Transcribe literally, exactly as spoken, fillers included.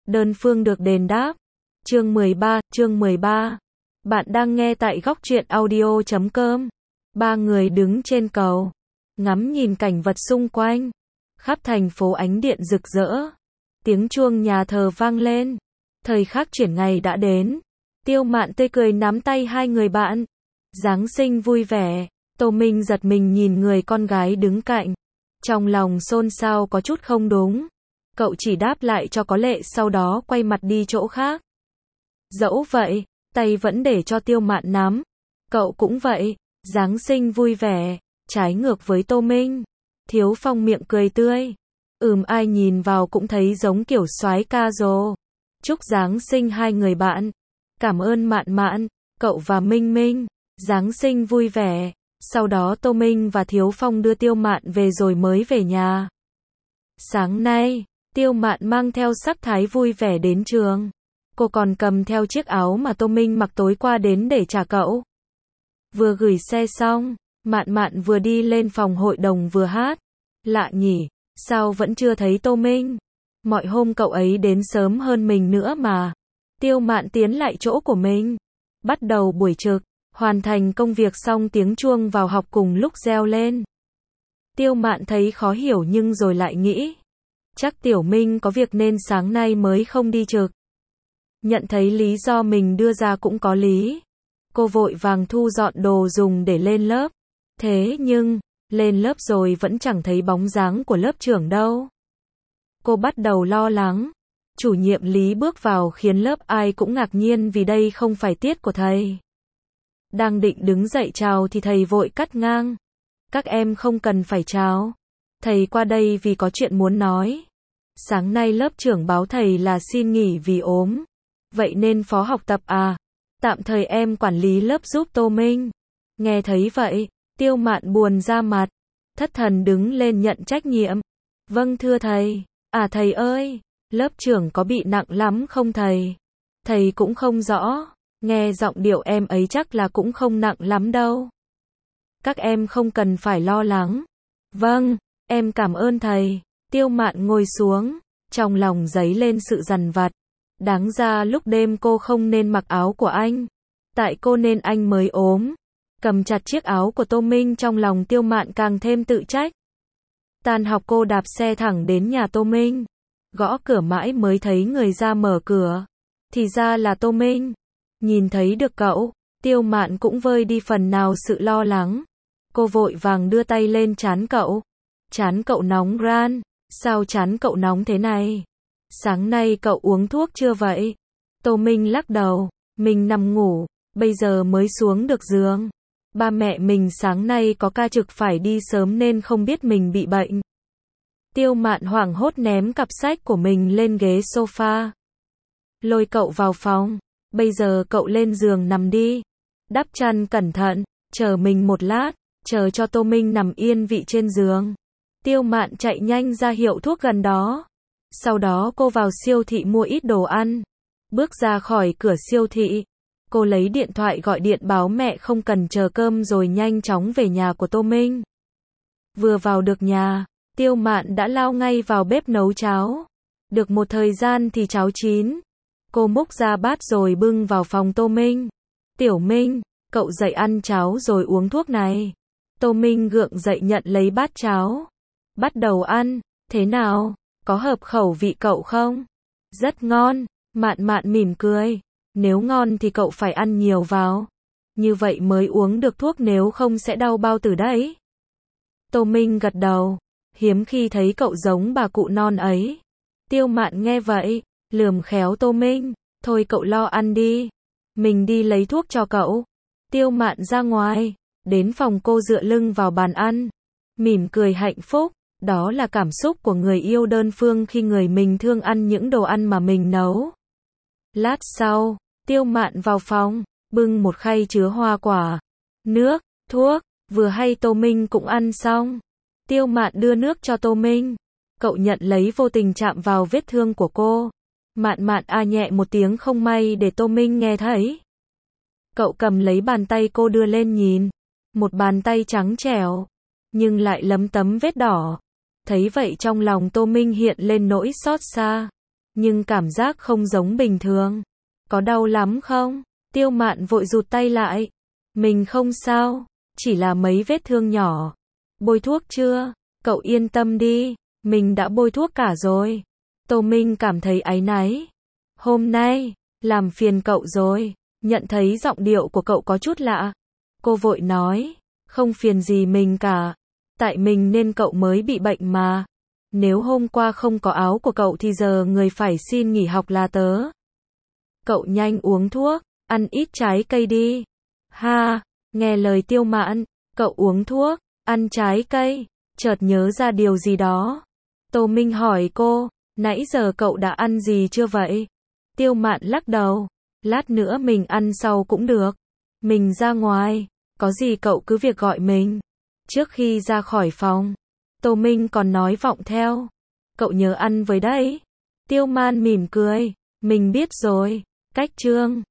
đơn phương được đền đáp. Chương mười ba, chương mười ba. Bạn đang nghe tại góc truyện audio chấm com. Ba người đứng trên cầu, ngắm nhìn cảnh vật xung quanh. Khắp thành phố ánh điện rực rỡ. Tiếng chuông nhà thờ vang lên. Thời khắc chuyển ngày đã đến. Tiêu Mạn tươi cười nắm tay hai người bạn. Giáng sinh vui vẻ. Tô Minh giật mình nhìn người con gái đứng cạnh. Trong lòng xôn xao có chút không đúng. Cậu chỉ đáp lại cho có lệ, sau đó quay mặt đi chỗ khác. Dẫu vậy, tay vẫn để cho Tiêu Mạn nắm. Cậu cũng vậy. Giáng sinh vui vẻ. Trái ngược với Tô Minh. Thiếu Phong miệng cười tươi. Ừm, ai nhìn vào cũng thấy giống kiểu soái ca rồ. Chúc Giáng sinh hai người bạn. Cảm ơn Mạn Mạn, cậu và Minh Minh. Giáng sinh vui vẻ. Sau đó Tô Minh và Thiếu Phong đưa Tiêu Mạn về rồi mới về nhà. Sáng nay, Tiêu Mạn mang theo sắc thái vui vẻ đến trường. Cô còn cầm theo chiếc áo mà Tô Minh mặc tối qua đến để trả cậu. Vừa gửi xe xong, Mạn Mạn vừa đi lên phòng hội đồng vừa hát. Lạ nhỉ, sao vẫn chưa thấy Tô Minh? Mọi hôm cậu ấy đến sớm hơn mình nữa mà. Tiêu Mạn tiến lại chỗ của mình. Bắt đầu buổi trực. Hoàn thành công việc xong tiếng chuông vào học cùng lúc reo lên. Tiêu Mạn thấy khó hiểu nhưng rồi lại nghĩ. Chắc Tiểu Minh có việc nên sáng nay mới không đi trực. Nhận thấy lý do mình đưa ra cũng có lý. Cô vội vàng thu dọn đồ dùng để lên lớp. Thế nhưng, lên lớp rồi vẫn chẳng thấy bóng dáng của lớp trưởng đâu. Cô bắt đầu lo lắng. Chủ nhiệm Lý bước vào khiến lớp ai cũng ngạc nhiên vì đây không phải tiết của thầy. Đang định đứng dậy chào thì thầy vội cắt ngang. Các em không cần phải chào. Thầy qua đây vì có chuyện muốn nói. Sáng nay lớp trưởng báo thầy là xin nghỉ vì ốm. Vậy nên phó học tập à? Tạm thời em quản lý lớp giúp Tô Minh. Nghe thấy vậy, Tiêu Mạn buồn ra mặt. Thất thần đứng lên nhận trách nhiệm. Vâng thưa thầy. À thầy ơi, lớp trưởng có bị nặng lắm không thầy? Thầy cũng không rõ. Nghe giọng điệu em ấy chắc là cũng không nặng lắm đâu. Các em không cần phải lo lắng. Vâng, em cảm ơn thầy. Tiêu Mạn ngồi xuống, trong lòng dấy lên sự dằn vặt. Đáng ra lúc đêm cô không nên mặc áo của anh. Tại cô nên anh mới ốm. Cầm chặt chiếc áo của Tô Minh, trong lòng Tiêu Mạn càng thêm tự trách. Tan học cô đạp xe thẳng đến nhà Tô Minh. Gõ cửa mãi mới thấy người ra mở cửa. Thì ra là Tô Minh. Nhìn thấy được cậu, Tiêu Mạn cũng vơi đi phần nào sự lo lắng. Cô vội vàng đưa tay lên trán cậu. Trán cậu nóng ran. Sao trán cậu nóng thế này? Sáng nay cậu uống thuốc chưa vậy? Tô Minh lắc đầu. Mình nằm ngủ, bây giờ mới xuống được giường. Ba mẹ mình sáng nay có ca trực phải đi sớm nên không biết mình bị bệnh. Tiêu Mạn hoảng hốt ném cặp sách của mình lên ghế sofa. Lôi cậu vào phòng. Bây giờ cậu lên giường nằm đi. Đắp chăn cẩn thận, chờ mình một lát, chờ cho Tô Minh nằm yên vị trên giường. Tiêu Mạn chạy nhanh ra hiệu thuốc gần đó. Sau đó cô vào siêu thị mua ít đồ ăn. Bước ra khỏi cửa siêu thị, cô lấy điện thoại gọi điện báo mẹ không cần chờ cơm rồi nhanh chóng về nhà của Tô Minh. Vừa vào được nhà, Tiêu Mạn đã lao ngay vào bếp nấu cháo. Được một thời gian thì cháo chín. Cô múc ra bát rồi bưng vào phòng Tô Minh. Tiểu Minh, cậu dậy ăn cháo rồi uống thuốc này. Tô Minh gượng dậy nhận lấy bát cháo. Bắt đầu ăn. Thế nào? Có hợp khẩu vị cậu không? Rất ngon. Mạn Mạn mỉm cười. Nếu ngon thì cậu phải ăn nhiều vào. Như vậy mới uống được thuốc, nếu không sẽ đau bao tử đấy. Tô Minh gật đầu. Hiếm khi thấy cậu giống bà cụ non ấy. Tiêu Mạn nghe vậy, lườm khéo Tô Minh. Thôi cậu lo ăn đi. Mình đi lấy thuốc cho cậu. Tiêu Mạn ra ngoài. Đến phòng cô dựa lưng vào bàn ăn. Mỉm cười hạnh phúc. Đó là cảm xúc của người yêu đơn phương khi người mình thương ăn những đồ ăn mà mình nấu. Lát sau, Tiêu Mạn vào phòng, bưng một khay chứa hoa quả, nước, thuốc, vừa hay Tô Minh cũng ăn xong. Tiêu Mạn đưa nước cho Tô Minh. Cậu nhận lấy vô tình chạm vào vết thương của cô. Mạn Mạn a nhẹ một tiếng không may để Tô Minh nghe thấy. Cậu cầm lấy bàn tay cô đưa lên nhìn. Một bàn tay trắng trẻo, nhưng lại lấm tấm vết đỏ. Thấy vậy trong lòng Tô Minh hiện lên nỗi xót xa. nhưng cảm giác không giống bình thường. Có đau lắm không? Tiêu Mạn vội rụt tay lại. Mình không sao, chỉ là mấy vết thương nhỏ. Bôi thuốc chưa? Cậu yên tâm đi, mình đã bôi thuốc cả rồi. Tô Minh cảm thấy áy náy. Hôm nay, làm phiền cậu rồi. Nhận thấy giọng điệu của cậu có chút lạ. Cô vội nói, không phiền gì mình cả. Tại mình nên cậu mới bị bệnh mà. Nếu hôm qua không có áo của cậu thì giờ người phải xin nghỉ học là tớ. Cậu nhanh uống thuốc, ăn ít trái cây đi. Ha, nghe lời Tiêu Mạn, cậu uống thuốc, ăn trái cây, chợt nhớ ra điều gì đó. Tô Minh hỏi cô, nãy giờ cậu đã ăn gì chưa vậy? Tiêu Mạn lắc đầu, lát nữa mình ăn sau cũng được. Mình ra ngoài, có gì cậu cứ việc gọi mình. Trước khi ra khỏi phòng, Tô Minh còn nói vọng theo, cậu nhớ ăn với đấy. Tiêu Man mỉm cười, mình biết rồi. Cách Trương